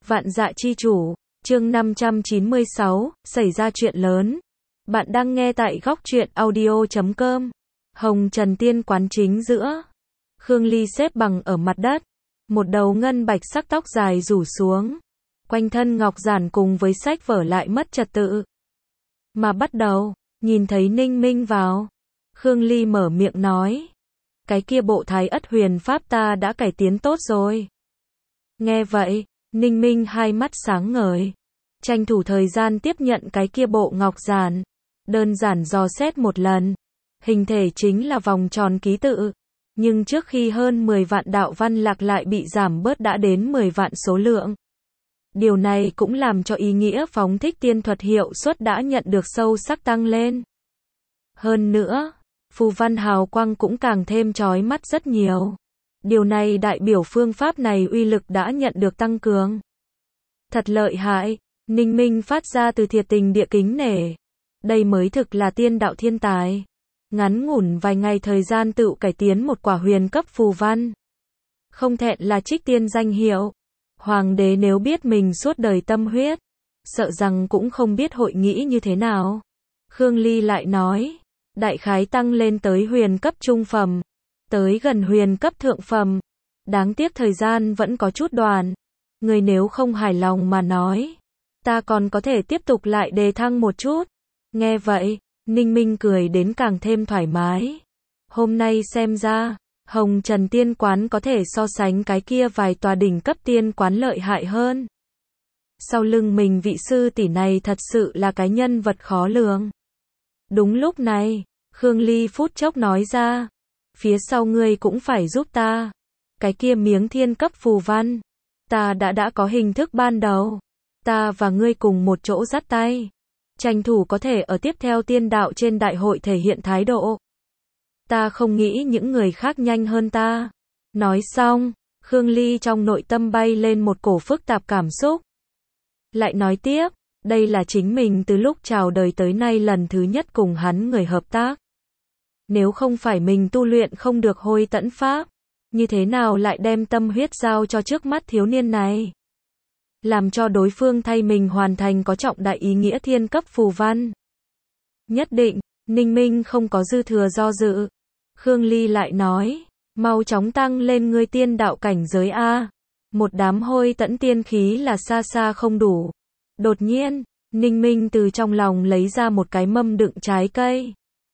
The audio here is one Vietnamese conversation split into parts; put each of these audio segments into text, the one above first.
Vạn Dạ Chi Chủ, chương 596, xảy ra chuyện lớn. Bạn đang nghe tại góc truyện audio.com. Hồng Trần Tiên quán chính giữa. Khương Ly xếp bằng ở mặt đất. Một đầu ngân bạch sắc tóc dài rủ xuống. Quanh thân ngọc giản cùng với sách vở lại mất trật tự. Mà bắt đầu, nhìn thấy Ninh Minh vào. Khương Ly mở miệng nói. Cái kia bộ Thái Ất Huyền Pháp ta đã cải tiến tốt rồi. Nghe vậy, Ninh Minh hai mắt sáng ngời. Tranh thủ thời gian tiếp nhận cái kia bộ ngọc giản. Đơn giản dò xét một lần. Hình thể chính là vòng tròn ký tự. Nhưng trước khi hơn 10 vạn đạo văn lạc lại bị giảm bớt đã đến 10 vạn số lượng. Điều này cũng làm cho ý nghĩa phóng thích tiên thuật hiệu suất đã nhận được sâu sắc tăng lên. Hơn nữa, phù văn hào quang cũng càng thêm chói mắt rất nhiều. Điều này đại biểu phương pháp này uy lực đã nhận được tăng cường. Thật lợi hại, Ninh Minh phát ra từ thiệt tình địa kính nể. Đây mới thực là tiên đạo thiên tài. Ngắn ngủn vài ngày thời gian tự cải tiến một quả huyền cấp phù văn. Không thẹn là trích tiên danh hiệu. Hoàng đế nếu biết mình suốt đời tâm huyết, sợ rằng cũng không biết hội nghĩ như thế nào. Khương Ly lại nói, đại khái tăng lên tới huyền cấp trung phẩm, tới gần huyền cấp thượng phẩm. Đáng tiếc thời gian vẫn có chút đoạn. Người nếu không hài lòng mà nói, ta còn có thể tiếp tục lại đề thăng một chút. Nghe vậy, Ninh Minh cười đến càng thêm thoải mái. Hôm nay xem ra, Hồng Trần Tiên Quán có thể so sánh cái kia vài tòa đỉnh cấp tiên quán lợi hại hơn. Sau lưng mình vị sư tỷ này thật sự là cái nhân vật khó lường. Đúng lúc này, Khương Ly phút chốc nói ra, phía sau ngươi cũng phải giúp ta. Cái kia miếng thiên cấp phù văn, ta đã có hình thức ban đầu. Ta và ngươi cùng một chỗ dắt tay, tranh thủ có thể ở tiếp theo tiên đạo trên đại hội thể hiện thái độ. Ta không nghĩ những người khác nhanh hơn ta. Nói xong, Khương Ly trong nội tâm bay lên một cổ phức tạp cảm xúc. Lại nói tiếp, đây là chính mình từ lúc chào đời tới nay lần thứ nhất cùng hắn người hợp tác. Nếu không phải mình tu luyện không được Hôi Tẫn Pháp, như thế nào lại đem tâm huyết giao cho trước mắt thiếu niên này? Làm cho đối phương thay mình hoàn thành có trọng đại ý nghĩa thiên cấp phù văn. Nhất định, Ninh Minh không có dư thừa do dự. Khương Ly lại nói, mau chóng tăng lên ngươi tiên đạo cảnh giới A. Một đám Hôi Tẫn tiên khí là xa xa không đủ. Đột nhiên, Ninh Minh từ trong lòng lấy ra một cái mâm đựng trái cây.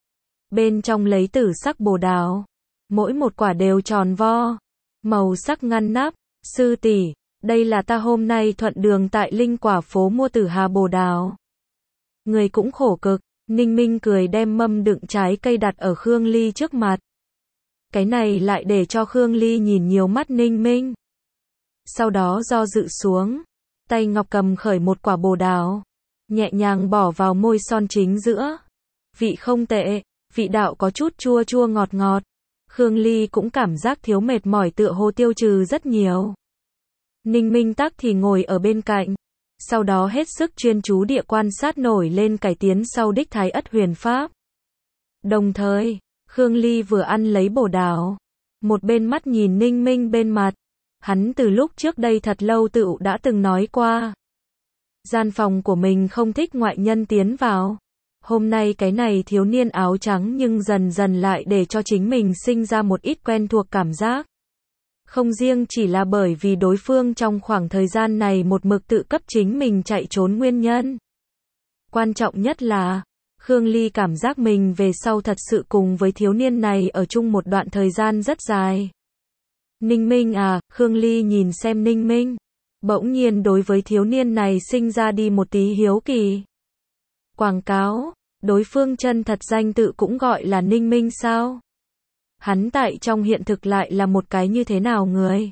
Bên trong lấy tử sắc bồ đào. Mỗi một quả đều tròn vo. Màu sắc ngăn nắp. Sư tỷ, đây là ta hôm nay thuận đường tại Linh Quả phố mua tử hà bồ đào. Người cũng khổ cực. Ninh Minh cười đem mâm đựng trái cây đặt ở Khương Ly trước mặt. Cái này lại để cho Khương Ly nhìn nhiều mắt Ninh Minh. Sau đó do dự xuống, tay ngọc cầm khởi một quả bồ đào, nhẹ nhàng bỏ vào môi son chính giữa. Vị không tệ, vị đạo có chút chua chua ngọt ngọt. Khương Ly cũng cảm giác thiếu mệt mỏi tựa hồ tiêu trừ rất nhiều. Ninh Minh tắc thì ngồi ở bên cạnh. Sau đó hết sức chuyên chú địa quan sát nổi lên cải tiến sau đích Thái Ất Huyền Pháp. Đồng thời, Khương Ly vừa ăn lấy bồ đào, một bên mắt nhìn Ninh Minh bên mặt. Hắn từ lúc trước đây thật lâu tựu đã từng nói qua. Gian phòng của mình không thích ngoại nhân tiến vào. Hôm nay cái này thiếu niên áo trắng nhưng dần dần lại để cho chính mình sinh ra một ít quen thuộc cảm giác. Không riêng chỉ là bởi vì đối phương trong khoảng thời gian này một mực tự cấp chính mình chạy trốn nguyên nhân. Quan trọng nhất là, Khương Ly cảm giác mình về sau thật sự cùng với thiếu niên này ở chung một đoạn thời gian rất dài. Ninh Minh à, Khương Ly nhìn xem Ninh Minh. Bỗng nhiên đối với thiếu niên này sinh ra đi một tí hiếu kỳ. Quảng cáo, đối phương chân thật danh tự cũng gọi là Ninh Minh sao? Hắn tại trong hiện thực lại là một cái như thế nào người?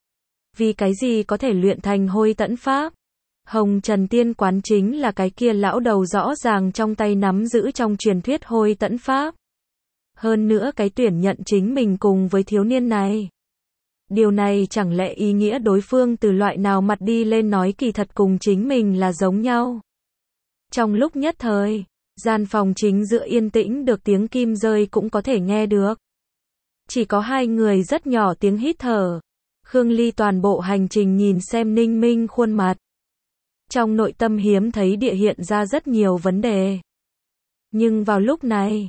Vì cái gì có thể luyện thành Hôi Tẫn Pháp? Hồng Trần Tiên Quán chính là cái kia lão đầu rõ ràng trong tay nắm giữ trong truyền thuyết Hôi Tẫn Pháp. Hơn nữa cái tuyển nhận chính mình cùng với thiếu niên này. Điều này chẳng lẽ ý nghĩa đối phương từ loại nào mặt đi lên nói kỳ thật cùng chính mình là giống nhau? Trong lúc nhất thời, gian phòng chính giữa yên tĩnh được tiếng kim rơi cũng có thể nghe được. Chỉ có hai người rất nhỏ tiếng hít thở. Khương Ly toàn bộ hành trình nhìn xem Ninh Minh khuôn mặt. Trong nội tâm hiếm thấy địa hiện ra rất nhiều vấn đề. Nhưng vào lúc này,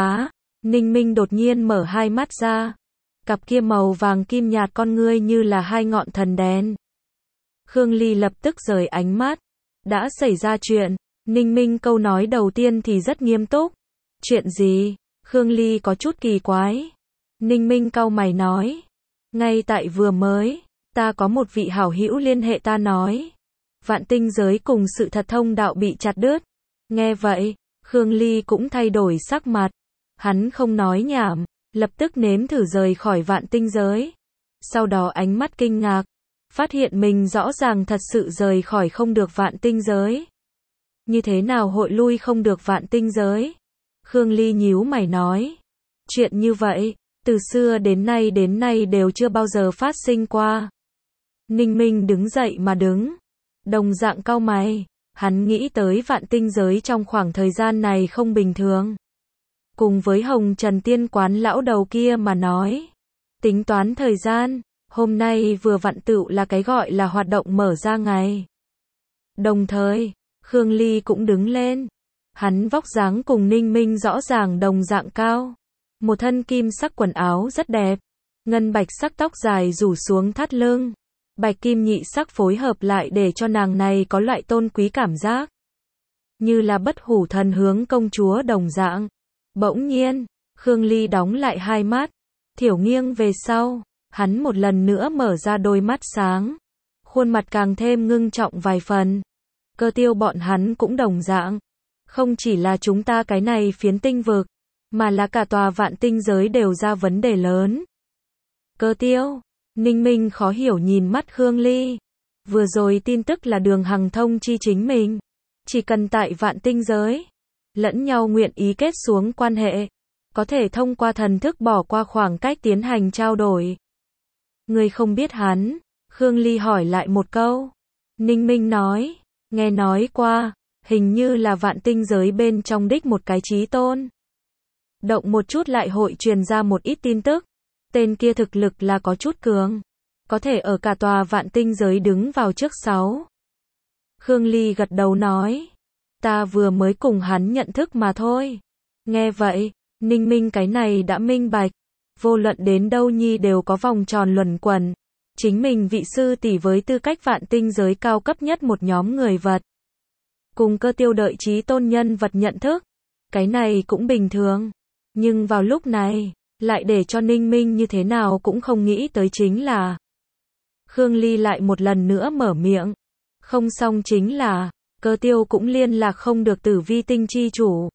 Ninh Minh đột nhiên mở hai mắt ra. Cặp kia màu vàng kim nhạt con ngươi như là hai ngọn thần đèn. Khương Ly lập tức rời ánh mắt. Đã xảy ra chuyện. Ninh Minh câu nói đầu tiên thì rất nghiêm túc. Chuyện gì? Khương Ly có chút kỳ quái. Ninh Minh cau mày nói. Ngay tại vừa mới, ta có một vị hảo hữu liên hệ ta nói. Vạn tinh giới cùng sự thật thông đạo bị chặt đứt. Nghe vậy, Khương Ly cũng thay đổi sắc mặt. Hắn không nói nhảm, lập tức nếm thử rời khỏi vạn tinh giới. Sau đó ánh mắt kinh ngạc, phát hiện mình rõ ràng thật sự rời khỏi không được vạn tinh giới. Như thế nào hội lui không được vạn tinh giới? Khương Ly nhíu mày nói. Chuyện như vậy, từ xưa đến nay đều chưa bao giờ phát sinh qua. Ninh Minh đứng dậy mà đứng. Đồng dạng cau mày, hắn nghĩ tới vạn tinh giới trong khoảng thời gian này không bình thường. Cùng với Hồng Trần Tiên Quán lão đầu kia mà nói. Tính toán thời gian, hôm nay vừa vặn tựu là cái gọi là hoạt động mở ra ngày. Đồng thời, Khương Ly cũng đứng lên. Hắn vóc dáng cùng Ninh Minh rõ ràng đồng dạng cao. Một thân kim sắc quần áo rất đẹp. Ngân bạch sắc tóc dài rủ xuống thắt lưng. Bạch kim nhị sắc phối hợp lại để cho nàng này có loại tôn quý cảm giác. Như là bất hủ thần hướng công chúa đồng dạng. Bỗng nhiên, Khương Ly đóng lại hai mắt. Thiểu nghiêng về sau. Hắn một lần nữa mở ra đôi mắt sáng. Khuôn mặt càng thêm ngưng trọng vài phần. Cơ Tiêu bọn hắn cũng đồng dạng. Không chỉ là chúng ta cái này phiến tinh vực, mà là cả tòa vạn tinh giới đều ra vấn đề lớn. Cơ Tiêu, Ninh Minh khó hiểu nhìn mắt Khương Ly. Vừa rồi tin tức là Đường Hằng thông chi chính mình. Chỉ cần tại vạn tinh giới, lẫn nhau nguyện ý kết xuống quan hệ, có thể thông qua thần thức bỏ qua khoảng cách tiến hành trao đổi. Người không biết hắn, Khương Ly hỏi lại một câu. Ninh Minh nói, nghe nói qua, hình như là vạn tinh giới bên trong đích một cái chí tôn. Động một chút lại hội truyền ra một ít tin tức. Tên kia thực lực là có chút cường. Có thể ở cả tòa vạn tinh giới đứng vào trước 6. Khương Ly gật đầu nói. Ta vừa mới cùng hắn nhận thức mà thôi. Nghe vậy, Ninh Minh cái này đã minh bạch. Vô luận đến đâu nhi đều có vòng tròn luẩn quẩn. Chính mình vị sư tỷ với tư cách vạn tinh giới cao cấp nhất một nhóm người vật. Cùng Cơ Tiêu đợi chí tôn nhân vật nhận thức. Cái này cũng bình thường. Nhưng vào lúc này, lại để cho Ninh Minh như thế nào cũng không nghĩ tới chính là. Khương Ly lại một lần nữa mở miệng. Không xong chính là, Cơ Tiêu cũng liên lạc không được Tử Vi tinh chi chủ.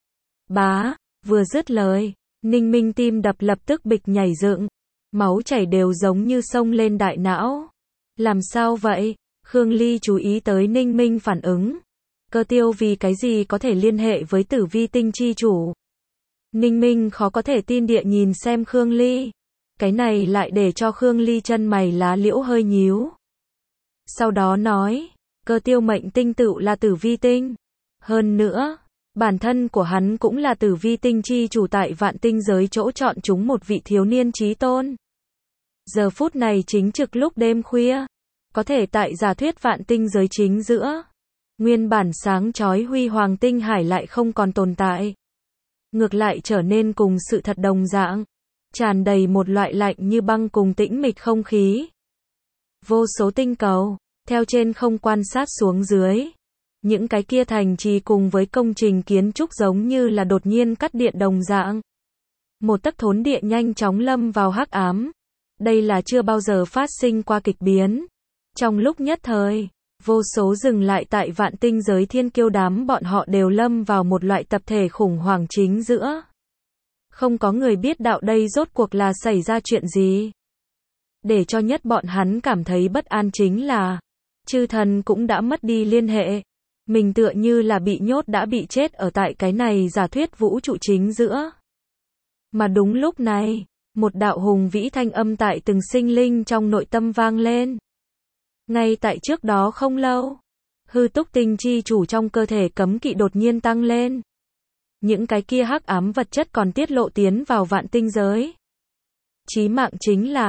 Vừa dứt lời, Ninh Minh tim đập lập tức bịch nhảy dựng. Máu chảy đều giống như sông lên đại não. Làm sao vậy? Khương Ly chú ý tới Ninh Minh phản ứng. Cơ Tiêu vì cái gì có thể liên hệ với Tử Vi tinh chi chủ? Ninh Minh khó có thể tin địa nhìn xem Khương Ly. Cái này lại để cho Khương Ly chân mày lá liễu hơi nhíu. Sau đó nói, Cơ Tiêu mệnh tinh tựu là Tử Vi tinh. Hơn nữa, bản thân của hắn cũng là Tử Vi tinh chi chủ tại vạn tinh giới chỗ chọn chúng một vị thiếu niên chí tôn. Giờ phút này chính trực lúc đêm khuya, có thể tại giả thuyết vạn tinh giới chính giữa. Nguyên bản sáng chói huy hoàng tinh hải lại không còn tồn tại. Ngược lại trở nên cùng sự thật đồng dạng. Tràn đầy một loại lạnh như băng cùng tĩnh mịch không khí. Vô số tinh cầu, theo trên không quan sát xuống dưới. Những cái kia thành trì cùng với công trình kiến trúc giống như là đột nhiên cắt điện đồng dạng. Một tấc thốn địa nhanh chóng lâm vào hắc ám. Đây là chưa bao giờ phát sinh qua kịch biến. Trong lúc nhất thời, vô số dừng lại tại vạn tinh giới thiên kiêu đám bọn họ đều lâm vào một loại tập thể khủng hoảng chính giữa. Không có người biết đạo đây rốt cuộc là xảy ra chuyện gì. Để cho nhất bọn hắn cảm thấy bất an chính là, chư thần cũng đã mất đi liên hệ. Mình tựa như là bị nhốt đã bị chết ở tại cái này giả thuyết vũ trụ chính giữa. Mà đúng lúc này, một đạo hùng vĩ thanh âm tại từng sinh linh trong nội tâm vang lên. Ngay tại trước đó không lâu, hư túc tinh chi chủ trong cơ thể cấm kỵ đột nhiên tăng lên. Những cái kia hắc ám vật chất còn tiết lộ tiến vào vạn tinh giới. Chí mạng chính là,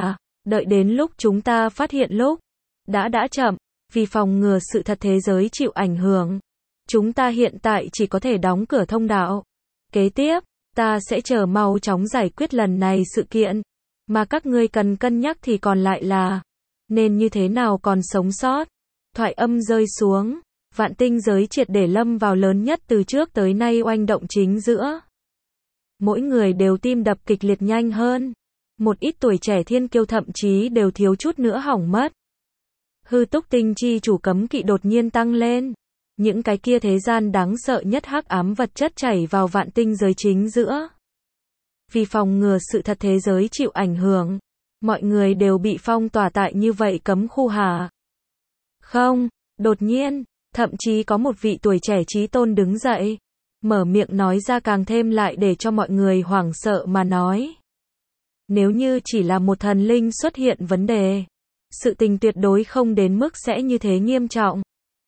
Đợi đến lúc chúng ta phát hiện lúc đã chậm, vì phòng ngừa sự thật thế giới chịu ảnh hưởng. Chúng ta hiện tại chỉ có thể đóng cửa thông đạo. Kế tiếp, ta sẽ chờ mau chóng giải quyết lần này sự kiện. Mà các ngươi cần cân nhắc thì còn lại là nên như thế nào còn sống sót. Thoại âm rơi xuống, vạn tinh giới triệt để lâm vào lớn nhất từ trước tới nay oanh động chính giữa. Mỗi người đều tim đập kịch liệt nhanh hơn. Một ít tuổi trẻ thiên kiêu thậm chí đều thiếu chút nữa hỏng mất. Hư túc tinh chi chủ cấm kỵ đột nhiên tăng lên. Những cái kia thế gian đáng sợ nhất hắc ám vật chất chảy vào vạn tinh giới chính giữa. Vì phòng ngừa sự thật thế giới chịu ảnh hưởng, mọi người đều bị phong tỏa tại như vậy cấm khu hả? Không, đột nhiên, thậm chí có một vị tuổi trẻ chí tôn đứng dậy, mở miệng nói ra càng thêm lại để cho mọi người hoảng sợ mà nói. Nếu như chỉ là một thần linh xuất hiện vấn đề, sự tình tuyệt đối không đến mức sẽ như thế nghiêm trọng.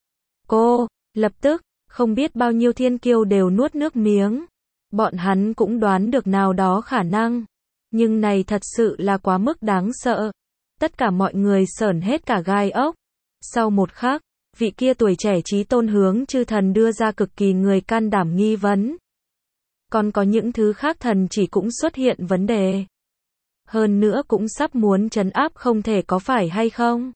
Cô, lập tức, không biết bao nhiêu thiên kiêu đều nuốt nước miếng. Bọn hắn cũng đoán được nào đó khả năng. Nhưng này thật sự là quá mức đáng sợ. Tất cả mọi người sởn hết cả gai ốc. Sau một khắc, vị kia tuổi trẻ chí tôn hướng chư thần đưa ra cực kỳ người can đảm nghi vấn. Còn có những thứ khác thần chỉ cũng xuất hiện vấn đề. Hơn nữa cũng sắp muốn trấn áp không thể có phải hay không?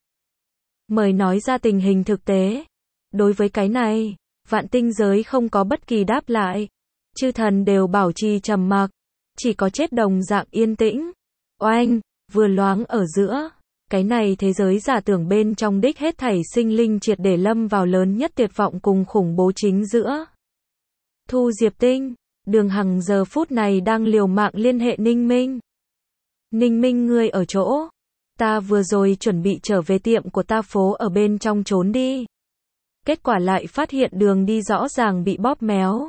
Mời nói ra tình hình thực tế. Đối với cái này, vạn tinh giới không có bất kỳ đáp lại. Chư thần đều bảo trì trầm mặc. Chỉ có chết đồng dạng yên tĩnh. Oanh, vừa loáng ở giữa. Cái này thế giới giả tưởng bên trong đích hết thảy sinh linh triệt để lâm vào lớn nhất tuyệt vọng cùng khủng bố chính giữa. Thu Diệp Tinh, Đường Hằng giờ phút này đang liều mạng liên hệ Ninh Minh. Ninh Minh ngươi ở chỗ. Ta vừa rồi chuẩn bị trở về tiệm của ta phố ở bên trong trốn đi. Kết quả lại phát hiện đường đi rõ ràng bị bóp méo.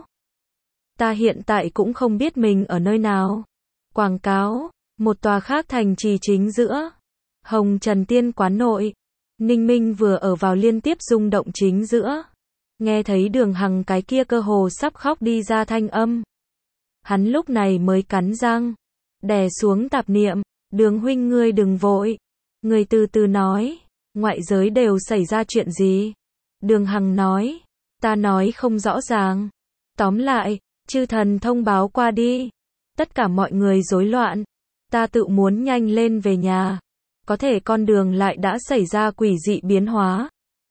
Ta hiện tại cũng không biết mình ở nơi nào. Quảng cáo, một tòa khác thành trì chính giữa. Hồng Trần Tiên quán nội. Ninh Minh vừa ở vào liên tiếp rung động chính giữa. Nghe thấy Đường Hằng cái kia cơ hồ sắp khóc đi ra thanh âm. Hắn lúc này mới cắn răng. Đè xuống tạp niệm. Đường huynh ngươi đừng vội. Ngươi từ từ nói. Ngoại giới đều xảy ra chuyện gì? Đường Hằng nói. Ta nói không rõ ràng. Tóm lại, chư thần thông báo qua đi. Tất cả mọi người rối loạn. Ta tự muốn nhanh lên về nhà. Có thể con đường lại đã xảy ra quỷ dị biến hóa.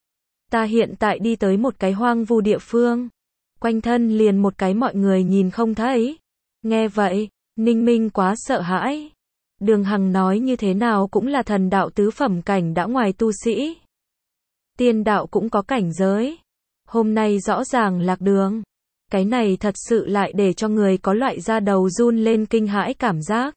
Ta hiện tại đi tới một cái hoang vu địa phương. Quanh thân liền một cái mọi người nhìn không thấy. Nghe vậy, Ninh Minh quá sợ hãi. Đường Hằng nói như thế nào cũng là thần đạo tứ phẩm cảnh đã ngoài tu sĩ. Tiên đạo cũng có cảnh giới. Hôm nay rõ ràng lạc đường. Cái này thật sự lại để cho người có loại da đầu run lên kinh hãi cảm giác.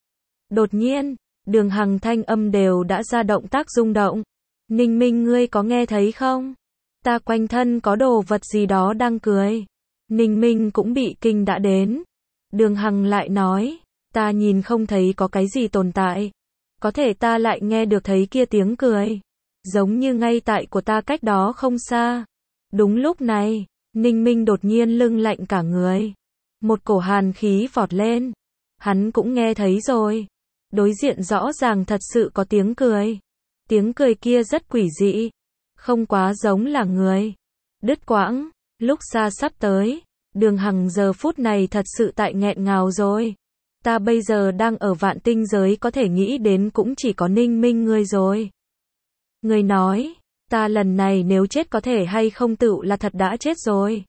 Đột nhiên, Đường Hằng thanh âm đều đã ra động tác rung động. Ninh Minh ngươi có nghe thấy không? Ta quanh thân có đồ vật gì đó đang cười. Ninh Minh cũng bị kinh đã đến. Đường Hằng lại nói, ta nhìn không thấy có cái gì tồn tại. Có thể ta lại nghe được thấy kia tiếng cười. Giống như ngay tại của ta cách đó không xa. Đúng lúc này, Ninh Minh đột nhiên lưng lạnh cả người. Một cổ hàn khí vọt lên. Hắn cũng nghe thấy rồi. Đối diện rõ ràng thật sự có tiếng cười. Tiếng cười kia rất quỷ dị. Không quá giống là người. Đứt quãng, lúc xa sắp tới. Đường Hằng giờ phút này thật sự tại nghẹn ngào rồi. Ta bây giờ đang ở vạn tinh giới có thể nghĩ đến cũng chỉ có Ninh Minh ngươi rồi. Ngươi nói, ta lần này nếu chết có thể hay không tựu là thật đã chết rồi.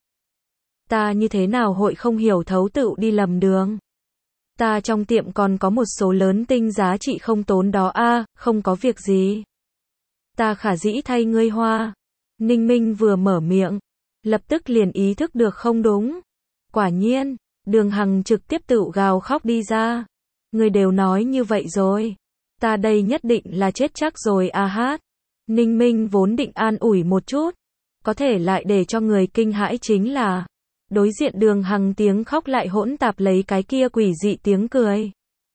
Ta như thế nào hội không hiểu thấu tựu đi lầm đường. Ta trong tiệm còn có một số lớn tinh giá trị không tốn đó a, không có việc gì. Ta khả dĩ thay ngươi hoa. Ninh Minh vừa mở miệng, lập tức liền ý thức được không đúng. Quả nhiên, Đường Hằng trực tiếp tựu gào khóc đi ra. Ngươi đều nói như vậy rồi. Ta đây nhất định là chết chắc rồi a hát. Ninh Minh vốn định an ủi một chút. Có thể lại để cho người kinh hãi chính là đối diện Đường Hằng tiếng khóc lại hỗn tạp lấy cái kia quỷ dị tiếng cười.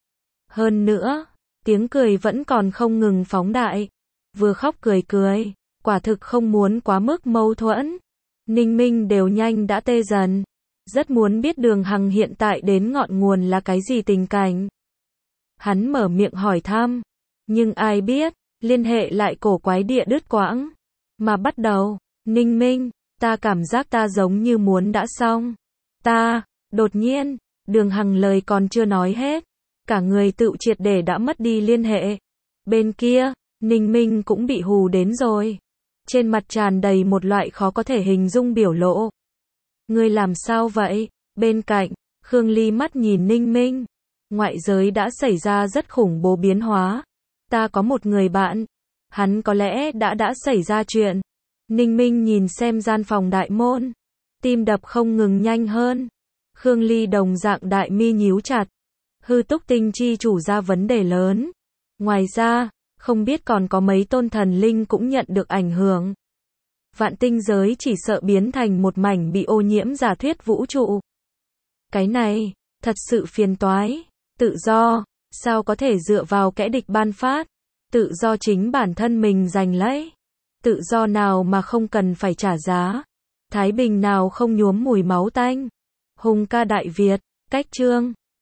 Hơn nữa, tiếng cười vẫn còn không ngừng phóng đại. Vừa khóc cười cười, quả thực không muốn quá mức mâu thuẫn. Ninh Minh đều nhanh đã tê dần. Rất muốn biết Đường Hằng hiện tại đến ngọn nguồn là cái gì tình cảnh. Hắn mở miệng hỏi thăm. Nhưng ai biết, liên hệ lại cổ quái địa đứt quãng. Mà bắt đầu, Ninh Minh, ta cảm giác ta giống như muốn đã xong. Đột nhiên, Đường Hằng lời còn chưa nói hết. Cả người tựu triệt để đã mất đi liên hệ. Bên kia, Ninh Minh cũng bị hù đến rồi. Trên mặt tràn đầy một loại khó có thể hình dung biểu lộ. Ngươi làm sao vậy? Bên cạnh, Khương Ly mắt nhìn Ninh Minh. Ngoại giới đã xảy ra rất khủng bố biến hóa. Ta có một người bạn. Hắn có lẽ đã xảy ra chuyện. Ninh Minh nhìn xem gian phòng đại môn. Tim đập không ngừng nhanh hơn. Khương Ly đồng dạng đại mi nhíu chặt. Hư Túc Tinh chi chủ ra vấn đề lớn. Ngoài ra, không biết còn có mấy tôn thần linh cũng nhận được ảnh hưởng. Vạn tinh giới chỉ sợ biến thành một mảnh bị ô nhiễm giả thuyết vũ trụ. Cái này, thật sự phiền toái. Tự do, sao có thể dựa vào kẻ địch ban phát? Tự do chính bản thân mình giành lấy. Tự do nào mà không cần phải trả giá? Thái bình nào không nhuốm mùi máu tanh? Hùng ca Đại Việt, cách chương